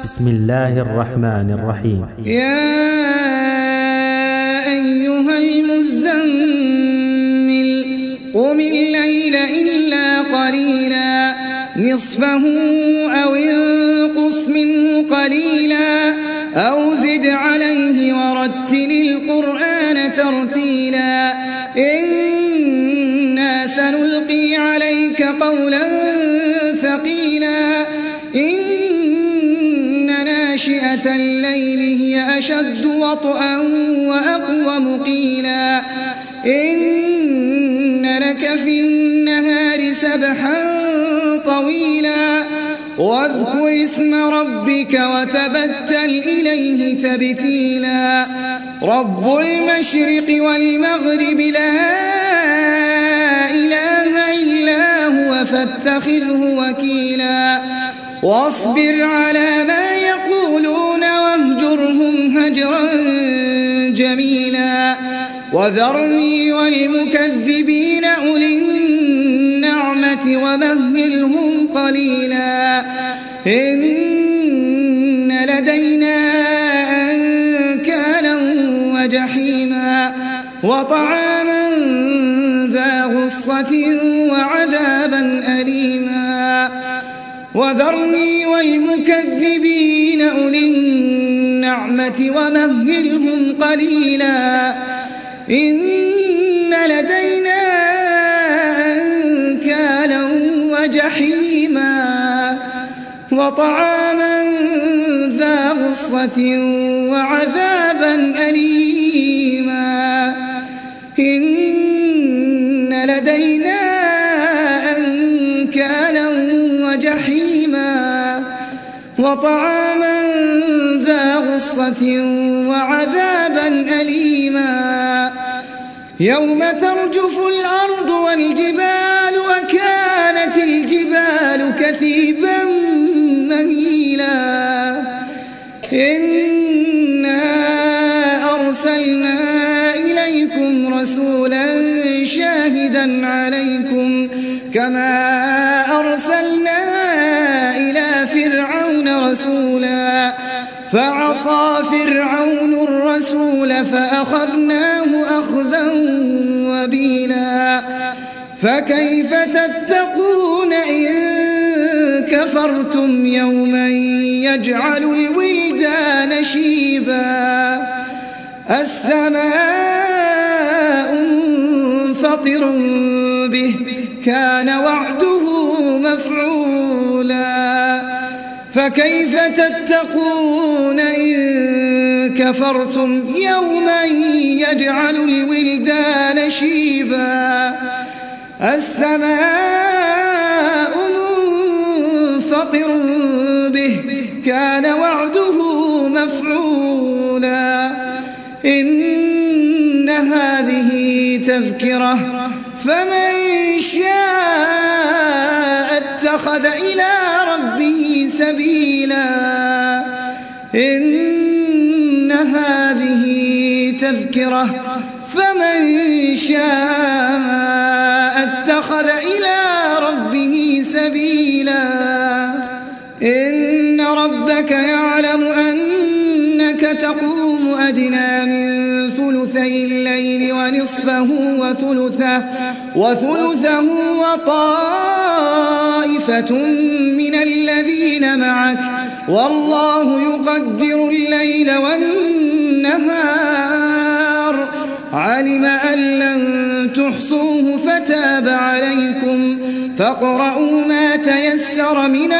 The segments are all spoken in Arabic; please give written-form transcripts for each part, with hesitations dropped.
بسم الله الرحمن الرحيم. يا أيها المزمل قم الليل إلا قليلا نصفه أو انقص منه قليلا أو زد عليه ورتل القرآن ترتيلا إنا سنلقي عليك قولا ثقيلا ناشئة الليل هي أشد وطئا وأقوم قيلا إن لك في النهار سبحا طويلا واذكر اسم ربك وتبتل إليه تبتيلا رب المشرق والمغرب لا إله إلا هو فاتخذه وكيلا واصبر على ما يقولون واهجرهم هجرا جميلا وذرني والمكذبين أولي النعمة ومهلهم قليلا إن لدينا أنكالا وجحيما وطعاما ذا غصة وعذابا أليما وذرني والمكذبين أولي النعمة ومهلهم قليلا إن لدينا أنكالا وجحيما وطعاما ذا غصة وعذابا أليما إن لدينا أنكالا وجحيما وطعاما ذا غصة وعذابا أليما يوم ترجف الأرض والجبال وكانت الجبال كثيبا مهيلا إنا أرسلنا إليكم رسولا شاهدا عليكم كما أرسلنا إلى فرعون رسولا فعصى فرعون الرسول فأخذناه أخذا وبيلا فكيف تتقون إن كفرتم يوما يجعل الولدان شيبا السماء منفطر به كان وعده مفعولا فكيف تتقون إن كفرتم يوما يجعل الولدان شيبا السماء منفطر به كان وعده مفعولا إن هذه تذكرة فمن شاء اتخذ إلى ربه سبيلا إن هذه تذكرة فمن شاء اتخذ إلى ربه سبيلا إن ربك يعلم أنك تقوم أدنى من ثلثي الليل ونصفه وثلثه وطائفة من الذين معك والله يقدر الليل والنهار علم أن لن تحصوه فتاب عليكم فاقرؤوا ما تيسر من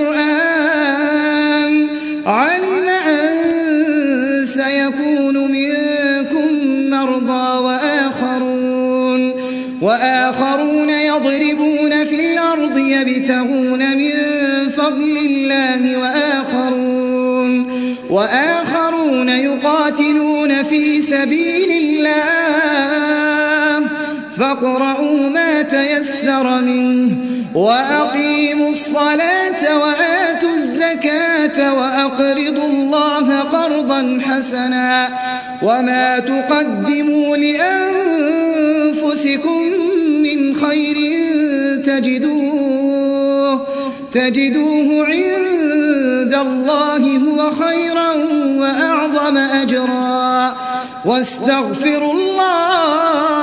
القرآن علم أن سيكون منكم مرضى وآخرون يضربون في الأرض يبتغون من فضل الله وآخرون يقاتلون في سبيل الله فاقرؤوا ما تيسر منه وأقيموا الصلاة وآتوا الزكاة وأقرضوا الله قرضا حسنا وما تقدموا لأنفسكم من خير تجدوه عند عند الله هو خيرا وأعظم أجرا واستغفروا الله